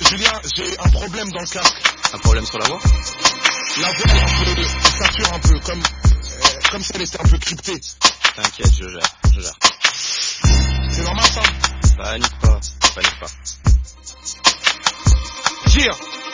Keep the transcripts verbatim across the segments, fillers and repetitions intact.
Julien, j'ai un problème dans le casque. Un problème sur la voix? La voix est un peu, elle sature un peu, comme, euh, comme si elle était un peu cryptée. T'inquiète, je gère, je gère. C'est normal ça? Panique pas, panique pas. Yeah.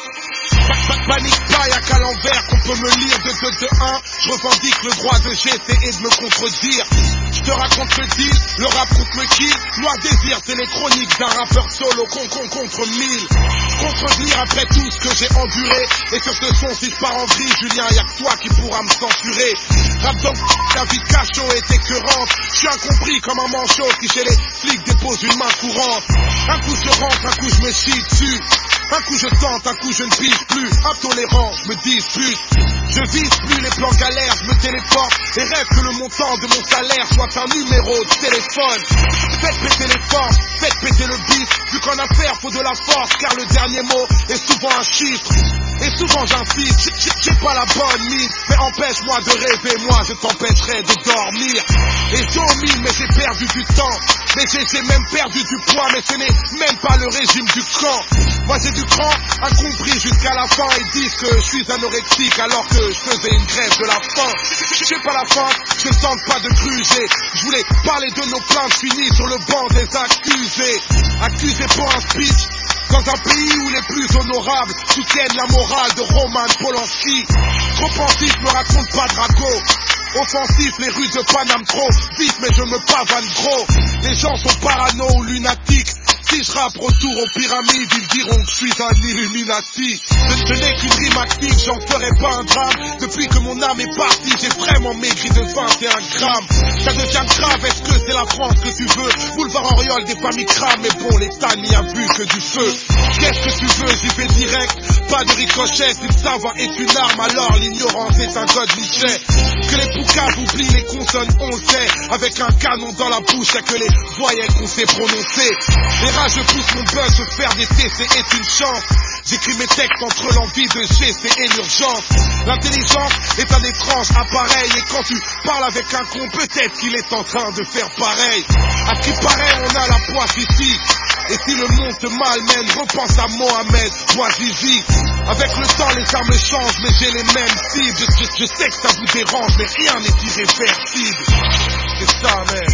Panique pas, y'a qu'à l'envers qu'on peut me lire de deux de un. Je revendique le droit de G C et de me contredire. Je te raconte le deal, le rap contre me kill. Noir désir, c'est les chroniques d'un rappeur solo con con contre mille. Contredire après tout ce que j'ai enduré. Et sur ce son, si je pars en vrille, Julien, y'a que toi qui pourra me censurer. Rap donc, la vie de cachot est écœurante. Je suis incompris comme un manchot qui chez les flics dépose une main courante. Un coup je rentre, un coup je me chie dessus. Un coup je tente, un coup je ne pige plus. Intolérant, je me dispute. Je vise plus les plans galères, je me téléporte et rêve que le montant de mon salaire soit un numéro de téléphone. Faites péter les forces, faites péter le beat. Vu qu'en affaire faut de la force, car le dernier mot est souvent un chiffre. Et souvent j'insiste, j'ai pas la bonne mise. Mais empêche-moi de rêver, moi je t'empêcherai de dormir. Et j'ai omis, mais j'ai perdu du temps. Mais j'ai même perdu du poids, mais ce n'est même pas le régime du camp. Moi j'ai du cran, incompris jusqu'à la fin. Ils disent que je suis anorexique alors que je faisais une grève de la faim. J'ai pas la faim, je ne tente pas de gruger. Je voulais parler de nos plaintes finies sur le banc des accusés. Accusés pour un speech dans un pays où les plus honorables soutiennent la morale de Roman Polanski. Trop pensif, me raconte pas Draco. Offensif, les rues de Paname trop vite, mais je me pavane gros. Les gens sont parano ou lunatiques. Si je rappe retour aux pyramides, ils diront que je suis un Illuminati. Ce n'est qu'une rime active, j'en ferai pas un drame. Depuis que mon âme est partie, j'ai vraiment maigri de vingt et un grammes. Ça devient grave, est-ce que c'est la France que tu veux? Boulevard Auriol, des familles crament, mais bon, l'État n'y a vu que du feu. Qu'est-ce que tu veux? J'y vais direct, pas de ricochet. Si le savoir est une arme, alors l'ignorance est un god nichet. Que les poucaves oublient les consonnes, on le sait. Avec un canon dans la bouche, y'a que les voyelles qu'on sait prononcer. Les rageux poussent mon buzz, se faire des T C est une chance. J'écris mes textes entre l'envie de G C et l'urgence. L'intelligence est un étrange appareil. Et quand tu parles avec un con, peut-être qu'il est en train de faire pareil. À ce qui paraît, on a la poisse ici. Et si le monde te malmène, repense à Mohamed Bouazizi. Avec le temps, les armes changent, mais j'ai les mêmes cibles. Je, je, je sais que ça vous dérange, mais rien n'est irréversible. C'est ça, man.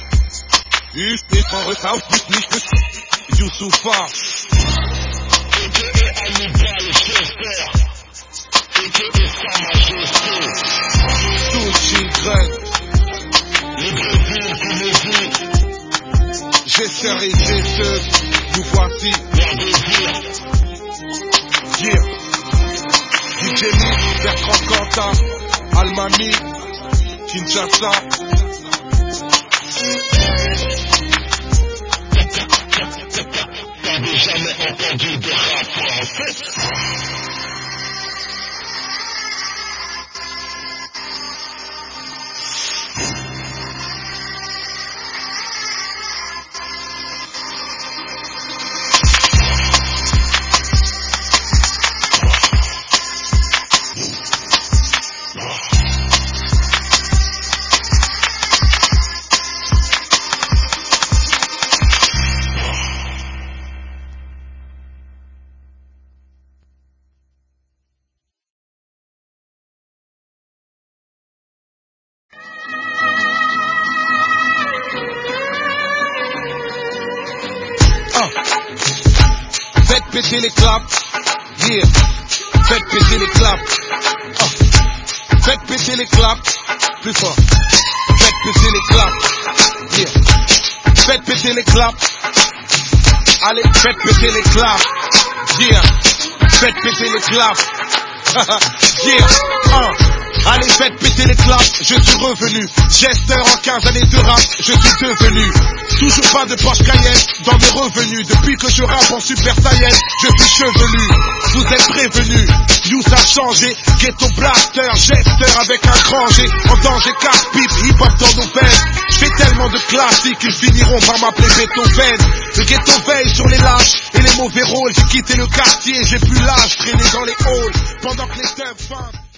Ich bin verrückt auf mich nicht mit Youssoufa. Sous children. J'essaierai et ceux, nous voici. Yeah. D J Mix, Bertrand Cantat, Almami, Kinshasa. T'avais jamais entendu de rap français? Faites péter les claps, yeah. Faites péter les claps, oh. Faites péter les claps, plus fort. Faites péter les claps, yeah. Faites péter les claps. Allez, faites péter les claps, yeah. Faites péter les claps, yeah. Oh. Allez, faites péter les claps, je suis revenu. Gesteur en quinze années de rap, je suis devenu. Toujours pas de Porsche Cayenne dans mes revenus. Depuis que je rappe en Super Saiyan, je suis chevelu. Vous êtes prévenus, Youss a changé. Ghetto blaster, gesteur avec un grand G. En danger, casse-pipe, hip-hop dans nos veines. Je fais tellement de classiques, ils finiront par m'appeler Beethoven. Le ghetto veille sur les lâches et les mauvais rôles. J'ai quitté le quartier, j'ai plus l'âge, traîner dans les halls pendant que les teufs feintent.